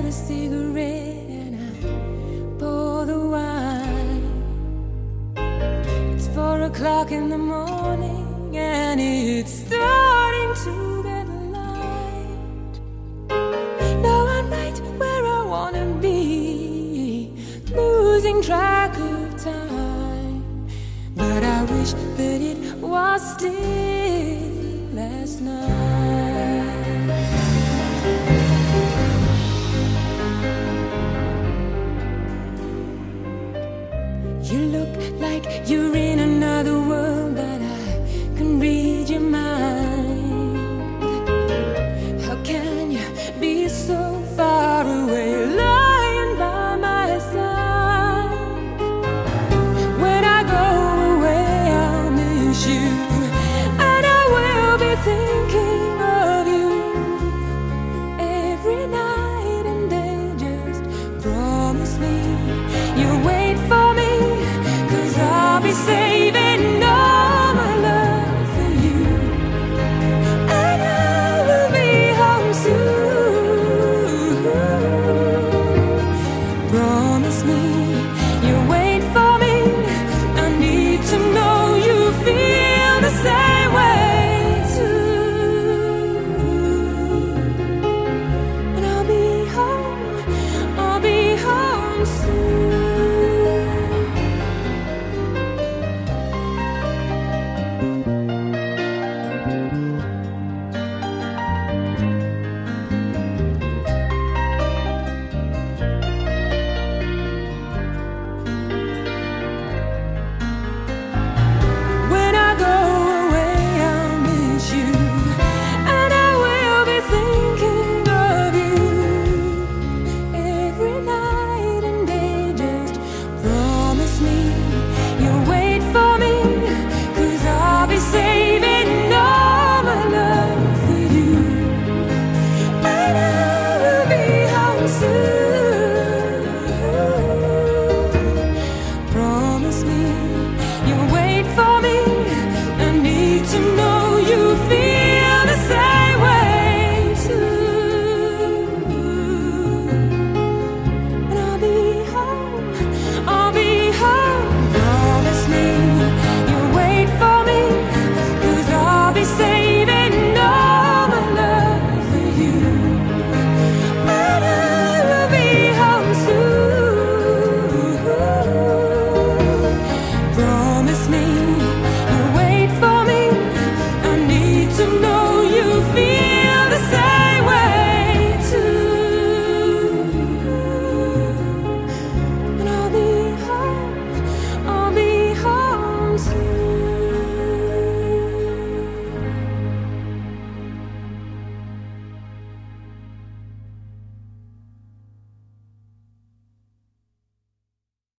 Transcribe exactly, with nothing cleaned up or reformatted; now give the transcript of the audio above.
a cigarette and I pour the wine. It's four o'clock in the morning and it's starting to get light. Now I'm right where I wanna be, losing track of time. But I wish that it was still last night.